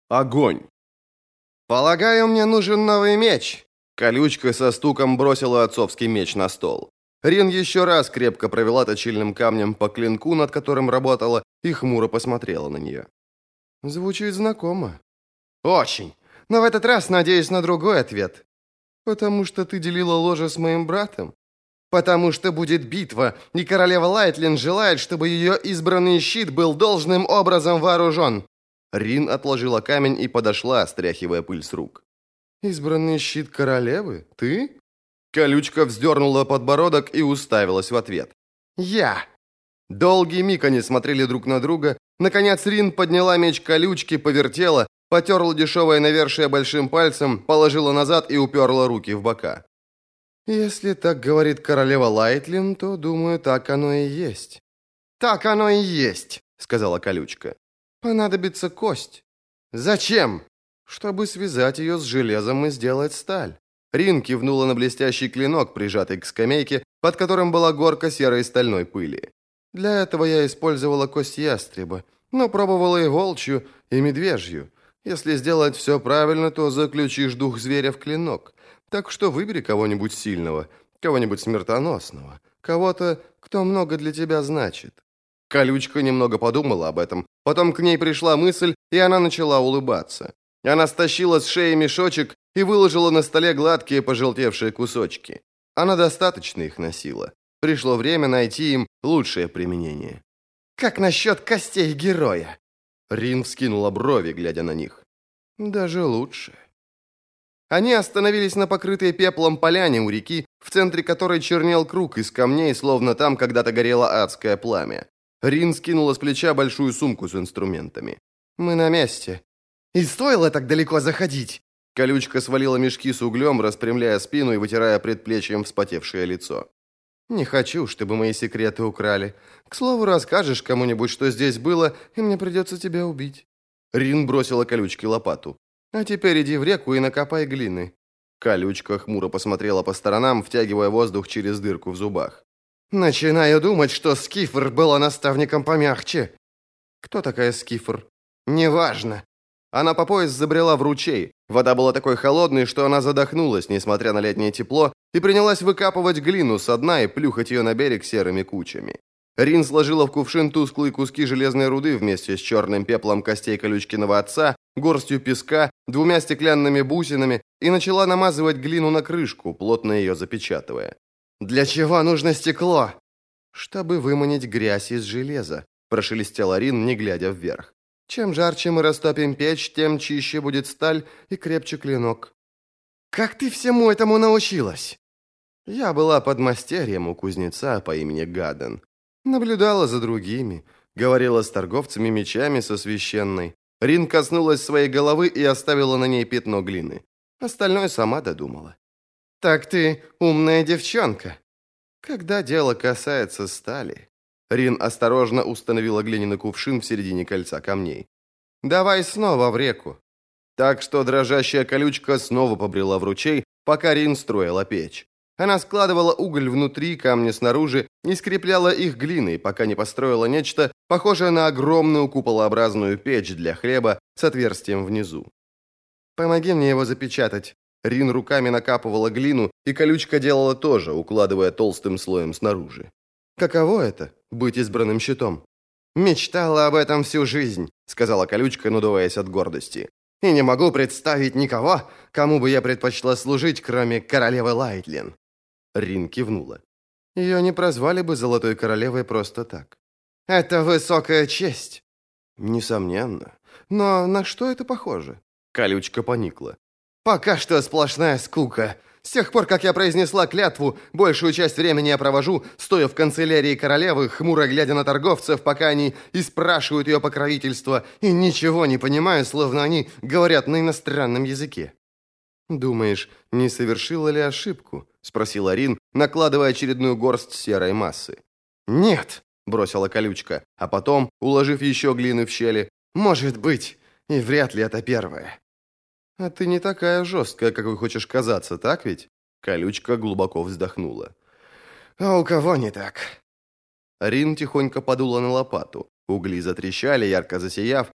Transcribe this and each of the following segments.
Огонь. «Полагаю, мне нужен новый меч». Колючка со стуком бросила отцовский меч на стол. Рин еще раз крепко провела точильным камнем по клинку, над которым работала, и хмуро посмотрела на нее. «Звучит знакомо». «Очень. Но в этот раз надеюсь на другой ответ». «Потому что ты делила ложе с моим братом?» «Потому что будет битва, и королева Лайтлин желает, чтобы ее избранный щит был должным образом вооружен». Рин отложила камень и подошла, стряхивая пыль с рук. «Избранный щит королевы? Ты?» Колючка вздернула подбородок и уставилась в ответ. «Я!» Долгий миг они смотрели друг на друга. Наконец Рин подняла меч колючки, повертела, потерла дешевое навершие большим пальцем, положила назад и уперла руки в бока. «Если так говорит королева Лайтлин, то, думаю, так оно и есть». «Так оно и есть», — сказала колючка. «Понадобится кость». «Зачем?» «Чтобы связать ее с железом и сделать сталь». Рин кивнула на блестящий клинок, прижатый к скамейке, под которым была горка серой стальной пыли. «Для этого я использовала кость ястреба, но пробовала и волчью, и медвежью. Если сделать все правильно, то заключишь дух зверя в клинок. Так что выбери кого-нибудь сильного, кого-нибудь смертоносного, кого-то, кто много для тебя значит». Колючка немного подумала об этом, потом к ней пришла мысль, и она начала улыбаться. Она стащила с шеи мешочек и выложила на столе гладкие пожелтевшие кусочки. Она достаточно их носила. Пришло время найти им лучшее применение. «Как насчет костей героя?» Рин вскинула брови, глядя на них. «Даже лучше». Они остановились на покрытой пеплом поляне у реки, в центре которой чернел круг из камней, словно там когда-то горело адское пламя. Рин скинула с плеча большую сумку с инструментами. «Мы на месте». «И стоило так далеко заходить?» Колючка свалила мешки с углем, распрямляя спину и вытирая предплечьем вспотевшее лицо. «Не хочу, чтобы мои секреты украли. К слову, расскажешь кому-нибудь, что здесь было, и мне придется тебя убить». Рин бросила колючке лопату. «А теперь иди в реку и накопай глины». Колючка хмуро посмотрела по сторонам, втягивая воздух через дырку в зубах. «Начинаю думать, что Скифр была наставником помягче». «Кто такая Скифр?» «Неважно». Она по пояс забрела в ручей. Вода была такой холодной, что она задохнулась, несмотря на летнее тепло, и принялась выкапывать глину со дна и плюхать ее на берег серыми кучами. Рин сложила в кувшин тусклые куски железной руды вместе с черным пеплом костей колючкиного отца, горстью песка, 2 стеклянными бусинами и начала намазывать глину на крышку, плотно ее запечатывая. «Для чего нужно стекло?» «Чтобы выманить грязь из железа», – прошелестела Рин, не глядя вверх. «Чем жарче мы растопим печь, тем чище будет сталь и крепче клинок». «Как ты всему этому научилась?» Я была подмастерьем у кузнеца по имени Гаден. Наблюдала за другими, говорила с торговцами мечами со священной. Рин коснулась своей головы и оставила на ней пятно глины. Остальное сама додумала. «Так ты умная девчонка». «Когда дело касается стали». Рин осторожно установила глиняный кувшин в середине кольца камней. «Давай снова в реку». Так что дрожащая колючка снова побрела в ручей, пока Рин строила печь. Она складывала уголь внутри, камни снаружи и скрепляла их глиной, пока не построила нечто, похожее на огромную куполообразную печь для хлеба с отверстием внизу. «Помоги мне его запечатать». Рин руками накапывала глину, и колючка делала то же, укладывая толстым слоем снаружи. «Каково это — быть избранным щитом?» «Мечтала об этом всю жизнь», — сказала колючка, надуваясь от гордости. «И не могу представить никого, кому бы я предпочла служить, кроме королевы Лайтлин». Рин кивнула. «Ее не прозвали бы Золотой Королевой просто так». «Это высокая честь». «Несомненно. Но на что это похоже?» Колючка поникла. «Пока что сплошная скука. С тех пор, как я произнесла клятву, большую часть времени я провожу, стоя в канцелярии королевы, хмуро глядя на торговцев, пока они испрашивают ее покровительство, и ничего не понимаю, словно они говорят на иностранном языке». «Думаешь, не совершила ли ошибку?» – спросила Рин, накладывая очередную горсть серой массы. «Нет», – бросила колючка, а потом, уложив еще глины в щели, «может быть, и вряд ли это первое». «А ты не такая жесткая, какой хочешь казаться, так ведь?» Колючка глубоко вздохнула. «А у кого не так?» Рин тихонько подула на лопату. Угли затрещали, ярко засияв,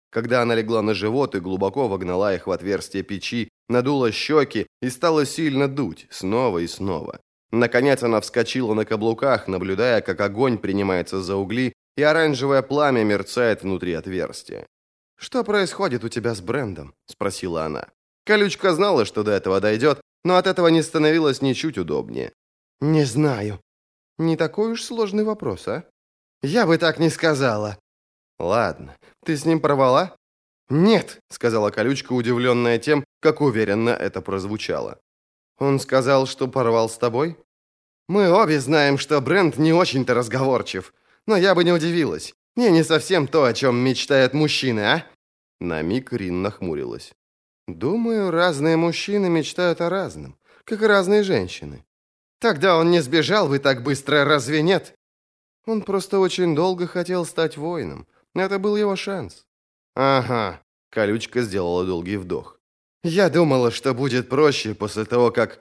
Когда она легла на живот и глубоко вогнала их в отверстие печи, надула щеки и стала сильно дуть, снова и снова. Наконец она вскочила на каблуках, наблюдая, как огонь принимается за угли, и оранжевое пламя мерцает внутри отверстия. «Что происходит у тебя с Брендом?» – спросила она. Колючка знала, что до этого дойдет, но от этого не становилось ничуть удобнее. «Не знаю». «Не такой уж сложный вопрос, а?» «Я бы так не сказала». «Ладно. Ты с ним порвала?» «Нет», — сказала Колючка, удивленная тем, как уверенно это прозвучало. «Он сказал, что порвал с тобой?» «Мы обе знаем, что Бренд не очень-то разговорчив. Но я бы не удивилась. Мне не совсем то, о чем мечтают мужчины, а?» На миг Рин нахмурилась. «Думаю, разные мужчины мечтают о разном, как и разные женщины». «Тогда он не сбежал бы так быстро, разве нет?» «Он просто очень долго хотел стать воином. Это был его шанс». «Ага», — Колючка сделала долгий вдох. «Я думала, что будет проще после того, как...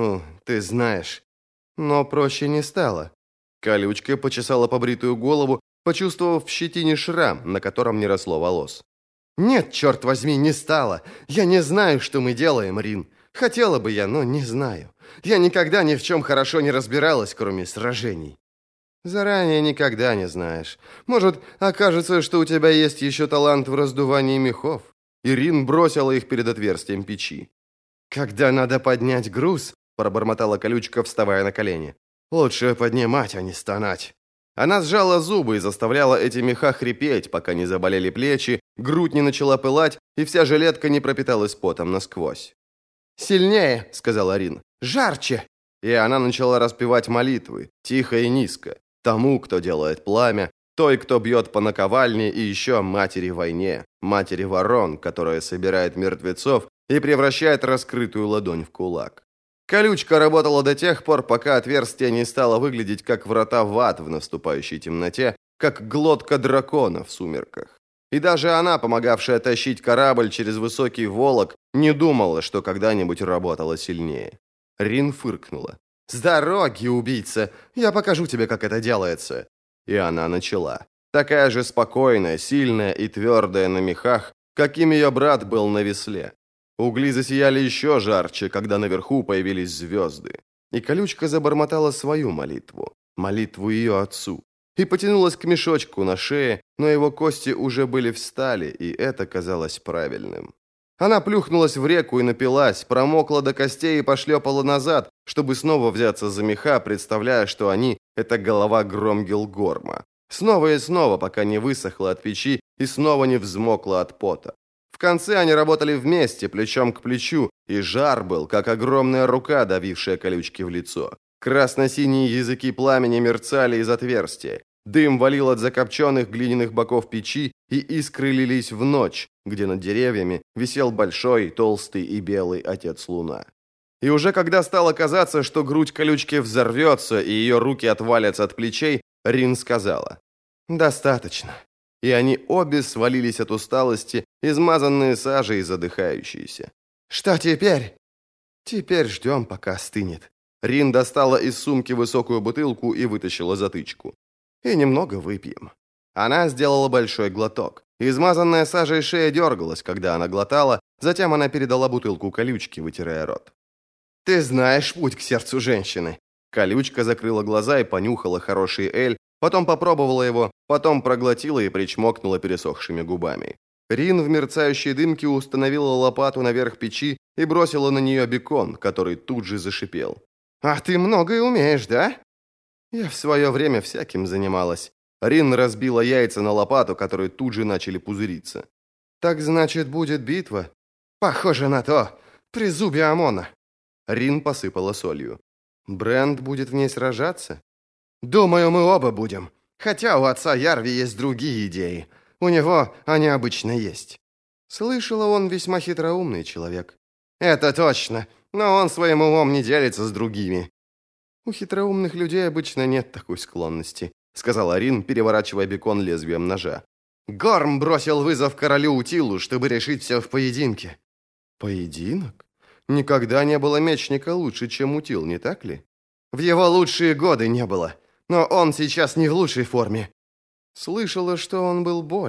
ты знаешь». Но проще не стало. Колючка почесала побритую голову, почувствовав в щетине шрам, на котором не росло волос. «Нет, черт возьми, не стало. Я не знаю, что мы делаем, Рин. Хотела бы я, но не знаю. Я никогда ни в чем хорошо не разбиралась, кроме сражений». «Заранее никогда не знаешь. Может, окажется, что у тебя есть еще талант в раздувании мехов». Ирин бросила их перед отверстием печи. «Когда надо поднять груз», — пробормотала Колючка, вставая на колени, — «лучше поднимать, а не стонать». Она сжала зубы и заставляла эти меха хрипеть, пока не заболели плечи, грудь не начала пылать, и вся жилетка не пропиталась потом насквозь. «Сильнее», — сказала Рин, — «жарче». И она начала распевать молитвы, тихо и низко, тому, кто делает пламя, той, кто бьет по наковальне, и еще матери войне, матери ворон, которая собирает мертвецов и превращает раскрытую ладонь в кулак. Колючка работала до тех пор, пока отверстие не стало выглядеть как врата в ад в наступающей темноте, как глотка дракона в сумерках. И даже она, помогавшая тащить корабль через высокий волок, не думала, что когда-нибудь работала сильнее. Рин фыркнула. «С дороги, убийца! Я покажу тебе, как это делается!» И она начала. Такая же спокойная, сильная и твердая на мехах, каким ее брат был на весле. Угли засияли еще жарче, когда наверху появились звезды. И Колючка забормотала свою молитву, молитву ее отцу, и потянулась к мешочку на шее, но его кости уже были в стали, и это казалось правильным. Она плюхнулась в реку и напилась, промокла до костей и пошлепала назад, чтобы снова взяться за меха, представляя, что они — это голова Громгилгорма. Снова и снова, пока не высохла от печи и снова не взмокла от пота. В конце они работали вместе, плечом к плечу, и жар был, как огромная рука, давившая Колючке в лицо. Красно-синие языки пламени мерцали из отверстия. Дым валил от закопченных глиняных боков печи, и искры лились в ночь, где над деревьями висел большой, толстый и белый отец Луна. И уже когда стало казаться, что грудь Колючки взорвется и ее руки отвалятся от плечей, Рин сказала: «Достаточно». И они обе свалились от усталости, измазанные сажей и задыхающиеся. «Что теперь?» «Теперь ждем, пока остынет». Рин достала из сумки высокую бутылку и вытащила затычку. «И немного выпьем». Она сделала большой глоток. Измазанная сажей шея дергалась, когда она глотала, затем она передала бутылку Колючке, вытирая рот. «Ты знаешь путь к сердцу женщины». Колючка закрыла глаза и понюхала хороший эль, потом попробовала его, потом проглотила и причмокнула пересохшими губами. Рин в мерцающей дымке установила лопату наверх печи и бросила на нее бекон, который тут же зашипел. «А ты многое умеешь, да?» «Я в свое время всяким занималась». Рин разбила яйца на лопату, которые тут же начали пузыриться. «Так значит, будет битва?» «Похоже на то. Трезубие Амона». Рин посыпала солью. «Бренд будет в ней сражаться?» «Думаю, мы оба будем. Хотя у отца Ярви есть другие идеи. У него они обычно есть». Слышала, он весьма хитроумный человек. «Это точно, но он своим умом не делится с другими». «У хитроумных людей обычно нет такой склонности», сказала Рин, переворачивая бекон лезвием ножа. «Горм бросил вызов королю Утилу, чтобы решить все в поединке». «Поединок? Никогда не было мечника лучше, чем Утил, не так ли?» «В его лучшие годы не было. Но он сейчас не в лучшей форме». «Слышала, что он был болен.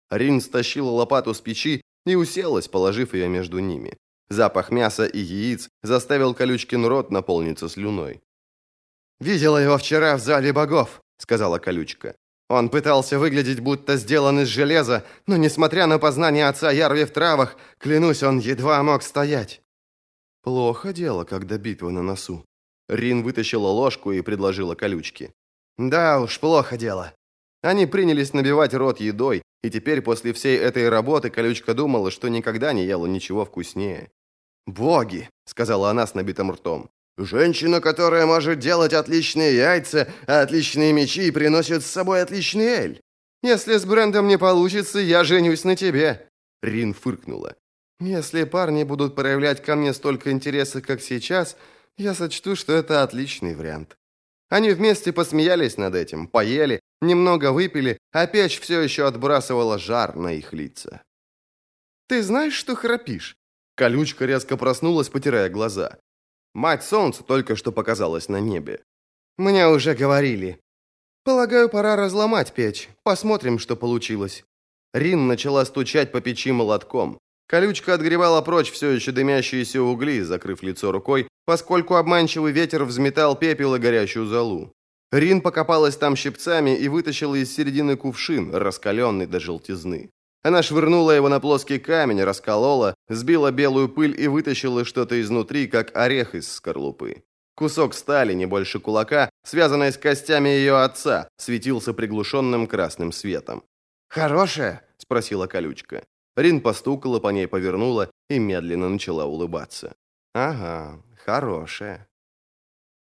Рин стащила лопату с печи и уселась, положив ее между ними. Запах мяса и яиц заставил Колючкин рот наполниться слюной. «Видела его вчера в зале богов», — сказала Колючка. «Он пытался выглядеть, будто сделан из железа, но, несмотря на познание отца Ярви в травах, клянусь, он едва мог стоять». «Плохо дело, когда битва на носу». Рин вытащила ложку и предложила Колючке. «Да уж, плохо дело». Они принялись набивать рот едой, и теперь после всей этой работы Колючка думала, что никогда не ела ничего вкуснее. «Боги!» — сказала она с набитым ртом. «Женщина, которая может делать отличные яйца, а отличные мечи и приносит с собой отличный эль. Если с Брендом не получится, я женюсь на тебе!» Рин фыркнула. «Если парни будут проявлять ко мне столько интереса, как сейчас, я сочту, что это отличный вариант». Они вместе посмеялись над этим, поели, немного выпили, а печь все еще отбрасывала жар на их лица. «Ты знаешь, что храпишь?» Колючка резко проснулась, потирая глаза. Мать солнца только что показалась на небе. «Мне уже говорили». «Полагаю, пора разломать печь. Посмотрим, что получилось». Рин начала стучать по печи молотком. Колючка отгребала прочь все еще дымящиеся угли, закрыв лицо рукой, поскольку обманчивый ветер взметал пепел и горящую золу. Рин покопалась там щипцами и вытащила из середины кувшин, раскаленный до желтизны. Она швырнула его на плоский камень, расколола, сбила белую пыль и вытащила что-то изнутри, как орех из скорлупы. Кусок стали, не больше кулака, связанный с костями ее отца, светился приглушенным красным светом. «Хорошая?» – спросила Колючка. Рин постукала по ней, повернула и медленно начала улыбаться. «Ага, хорошая».